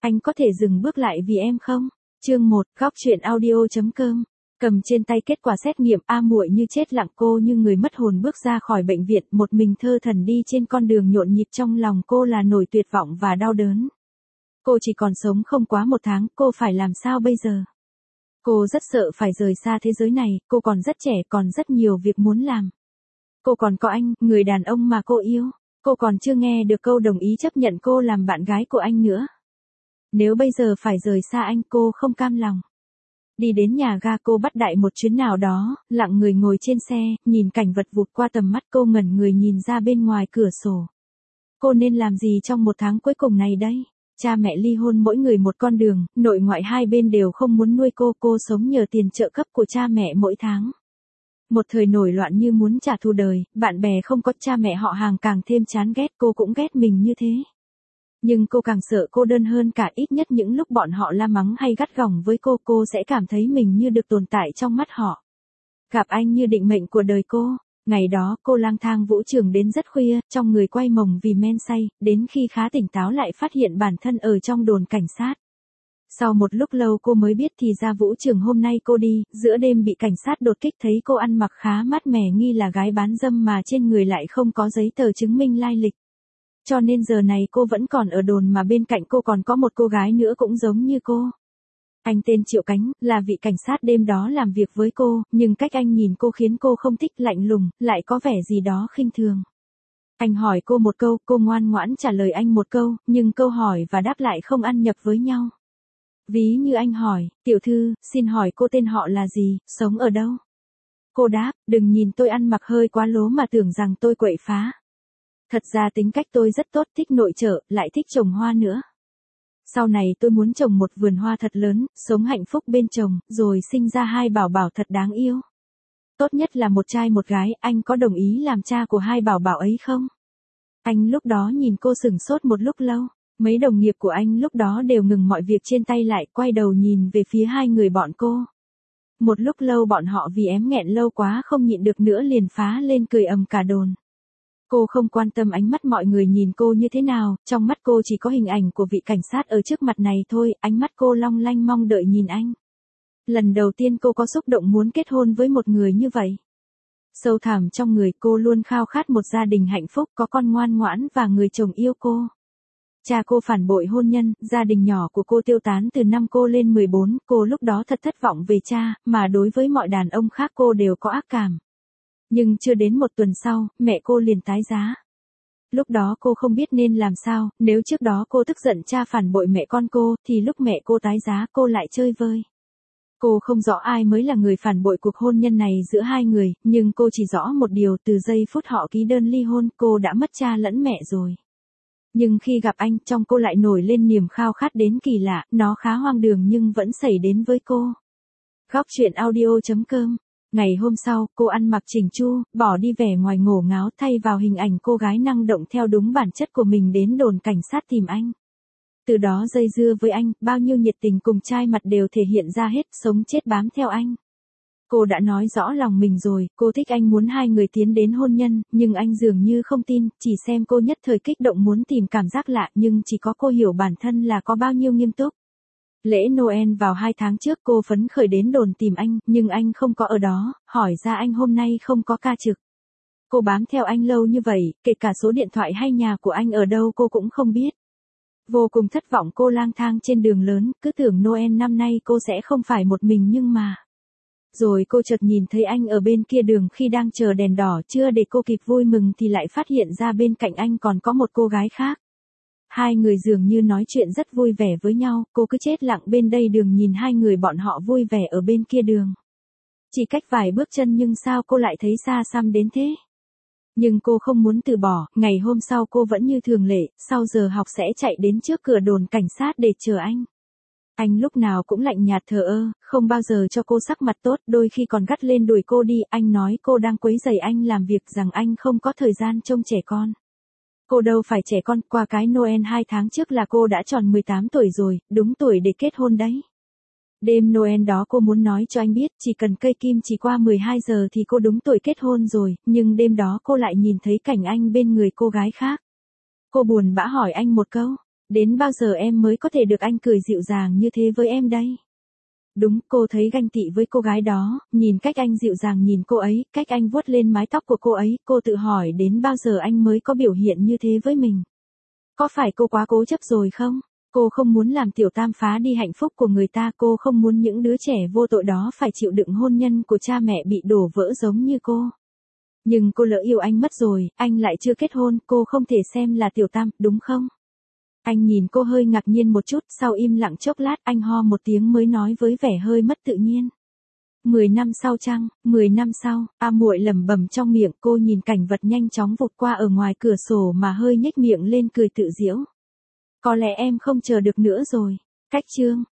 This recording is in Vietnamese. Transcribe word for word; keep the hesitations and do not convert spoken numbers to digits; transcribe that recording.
Anh có thể dừng bước lại vì em không? Chương một, góc chuyện audio.com. Cầm trên tay kết quả xét nghiệm, A Muội như chết lặng, cô như người mất hồn bước ra khỏi bệnh viện, một mình thơ thẩn đi trên con đường nhộn nhịp, trong lòng cô là nỗi tuyệt vọng và đau đớn. Cô chỉ còn sống không quá một tháng, cô phải làm sao bây giờ? Cô rất sợ phải rời xa thế giới này, cô còn rất trẻ, còn rất nhiều việc muốn làm. Cô còn có anh, người đàn ông mà cô yêu. Cô còn chưa nghe được câu đồng ý chấp nhận cô làm bạn gái của anh nữa. Nếu bây giờ phải rời xa anh, cô không cam lòng. Đi đến nhà ga, cô bắt đại một chuyến nào đó, lặng người ngồi trên xe, nhìn cảnh vật vụt qua tầm mắt, cô ngẩn người nhìn ra bên ngoài cửa sổ. Cô nên làm gì trong một tháng cuối cùng này đây? Cha mẹ ly hôn, mỗi người một con đường, nội ngoại hai bên đều không muốn nuôi cô, cô sống nhờ tiền trợ cấp của cha mẹ mỗi tháng. Một thời nổi loạn như muốn trả thù đời, bạn bè không có, cha mẹ họ hàng càng thêm chán ghét, cô cũng ghét mình như thế. Nhưng cô càng sợ cô đơn hơn cả, ít nhất những lúc bọn họ la mắng hay gắt gỏng với cô, cô sẽ cảm thấy mình như được tồn tại trong mắt họ. Gặp anh như định mệnh của đời cô. Ngày đó, cô lang thang vũ trường đến rất khuya, trong người quay mồng vì men say, đến khi khá tỉnh táo lại phát hiện bản thân ở trong đồn cảnh sát. Sau một lúc lâu cô mới biết thì ra vũ trường hôm nay cô đi, giữa đêm bị cảnh sát đột kích, thấy cô ăn mặc khá mát mẻ, nghi là gái bán dâm mà trên người lại không có giấy tờ chứng minh lai lịch. Cho nên giờ này cô vẫn còn ở đồn, mà bên cạnh cô còn có một cô gái nữa cũng giống như cô. Anh tên Triệu Cánh, là vị cảnh sát đêm đó làm việc với cô, nhưng cách anh nhìn cô khiến cô không thích, lạnh lùng, lại có vẻ gì đó khinh thường. Anh hỏi cô một câu, cô ngoan ngoãn trả lời anh một câu, nhưng câu hỏi và đáp lại không ăn nhập với nhau. Ví như anh hỏi, tiểu thư, xin hỏi cô tên họ là gì, sống ở đâu? Cô đáp, đừng nhìn tôi ăn mặc hơi quá lố mà tưởng rằng tôi quậy phá. Thật ra tính cách tôi rất tốt, thích nội trợ, lại thích trồng hoa nữa. Sau này tôi muốn trồng một vườn hoa thật lớn, sống hạnh phúc bên chồng, rồi sinh ra hai bảo bảo thật đáng yêu. Tốt nhất là một trai một gái, anh có đồng ý làm cha của hai bảo bảo ấy không? Anh lúc đó nhìn cô sửng sốt một lúc lâu. Mấy đồng nghiệp của anh lúc đó đều ngừng mọi việc trên tay lại, quay đầu nhìn về phía hai người bọn cô. Một lúc lâu bọn họ vì ém nghẹn lâu quá không nhịn được nữa liền phá lên cười ầm cả đồn. Cô không quan tâm ánh mắt mọi người nhìn cô như thế nào, trong mắt cô chỉ có hình ảnh của vị cảnh sát ở trước mặt này thôi, ánh mắt cô long lanh mong đợi nhìn anh. Lần đầu tiên cô có xúc động muốn kết hôn với một người như vậy. Sâu thẳm trong người cô luôn khao khát một gia đình hạnh phúc, có con ngoan ngoãn và người chồng yêu cô. Cha cô phản bội hôn nhân, gia đình nhỏ của cô tiêu tán từ năm cô lên mười bốn, cô lúc đó thật thất vọng về cha, mà đối với mọi đàn ông khác cô đều có ác cảm. Nhưng chưa đến một tuần sau, mẹ cô liền tái giá. Lúc đó cô không biết nên làm sao, nếu trước đó cô tức giận cha phản bội mẹ con cô, thì lúc mẹ cô tái giá cô lại chơi vơi. Cô không rõ ai mới là người phản bội cuộc hôn nhân này giữa hai người, nhưng cô chỉ rõ một điều, từ giây phút họ ký đơn ly hôn, cô đã mất cha lẫn mẹ rồi. Nhưng khi gặp anh, trong cô lại nổi lên niềm khao khát đến kỳ lạ, nó khá hoang đường nhưng vẫn xảy đến với cô. Góc chuyện audio.com. Ngày hôm sau, cô ăn mặc chỉnh chu, bỏ đi vẻ ngoài ngổ ngáo, thay vào hình ảnh cô gái năng động theo đúng bản chất của mình, đến đồn cảnh sát tìm anh. Từ đó dây dưa với anh, bao nhiêu nhiệt tình cùng trai mặt đều thể hiện ra hết, sống chết bám theo anh. Cô đã nói rõ lòng mình rồi, cô thích anh, muốn hai người tiến đến hôn nhân, nhưng anh dường như không tin, chỉ xem cô nhất thời kích động muốn tìm cảm giác lạ, nhưng chỉ có cô hiểu bản thân là có bao nhiêu nghiêm túc. Lễ Noel vào hai tháng trước, cô phấn khởi đến đồn tìm anh, nhưng anh không có ở đó, hỏi ra anh hôm nay không có ca trực. Cô bám theo anh lâu như vậy, kể cả số điện thoại hay nhà của anh ở đâu cô cũng không biết. Vô cùng thất vọng, cô lang thang trên đường lớn, cứ tưởng Noel năm nay cô sẽ không phải một mình, nhưng mà... Rồi cô chợt nhìn thấy anh ở bên kia đường khi đang chờ đèn đỏ, chưa để cô kịp vui mừng thì lại phát hiện ra bên cạnh anh còn có một cô gái khác. Hai người dường như nói chuyện rất vui vẻ với nhau, cô cứ chết lặng bên đây đường nhìn hai người bọn họ vui vẻ ở bên kia đường. Chỉ cách vài bước chân nhưng sao cô lại thấy xa xăm đến thế? Nhưng cô không muốn từ bỏ, ngày hôm sau cô vẫn như thường lệ, sau giờ học sẽ chạy đến trước cửa đồn cảnh sát để chờ anh. Anh lúc nào cũng lạnh nhạt thờ ơ, không bao giờ cho cô sắc mặt tốt, đôi khi còn gắt lên đuổi cô đi, anh nói cô đang quấy rầy anh làm việc, rằng anh không có thời gian trông trẻ con. Cô đâu phải trẻ con, qua cái Noel hai tháng trước là cô đã tròn mười tám tuổi rồi, đúng tuổi để kết hôn đấy. Đêm Noel đó cô muốn nói cho anh biết, chỉ cần cây kim chỉ qua mười hai giờ thì cô đúng tuổi kết hôn rồi, nhưng đêm đó cô lại nhìn thấy cảnh anh bên người cô gái khác. Cô buồn bã hỏi anh một câu, Đến bao giờ em mới có thể được anh cười dịu dàng như thế với em đây? Đúng, cô thấy ganh tị với cô gái đó, nhìn cách anh dịu dàng nhìn cô ấy, cách anh vuốt lên mái tóc của cô ấy, cô tự hỏi đến bao giờ anh mới có biểu hiện như thế với mình. Có phải cô quá cố chấp rồi không? Cô không muốn làm Tiểu Tam phá đi hạnh phúc của người ta, cô không muốn những đứa trẻ vô tội đó phải chịu đựng hôn nhân của cha mẹ bị đổ vỡ giống như cô. Nhưng cô lỡ yêu anh mất rồi, anh lại chưa kết hôn, cô không thể xem là Tiểu Tam, đúng không? Anh nhìn cô hơi ngạc nhiên một chút, sau im lặng chốc lát anh ho một tiếng mới nói với vẻ hơi mất tự nhiên. Mười năm sau chăng, mười năm sau, A Muội lẩm bẩm trong miệng, cô nhìn cảnh vật nhanh chóng vụt qua ở ngoài cửa sổ mà hơi nhếch miệng lên cười tự giễu. Có lẽ em không chờ được nữa rồi. Cách chương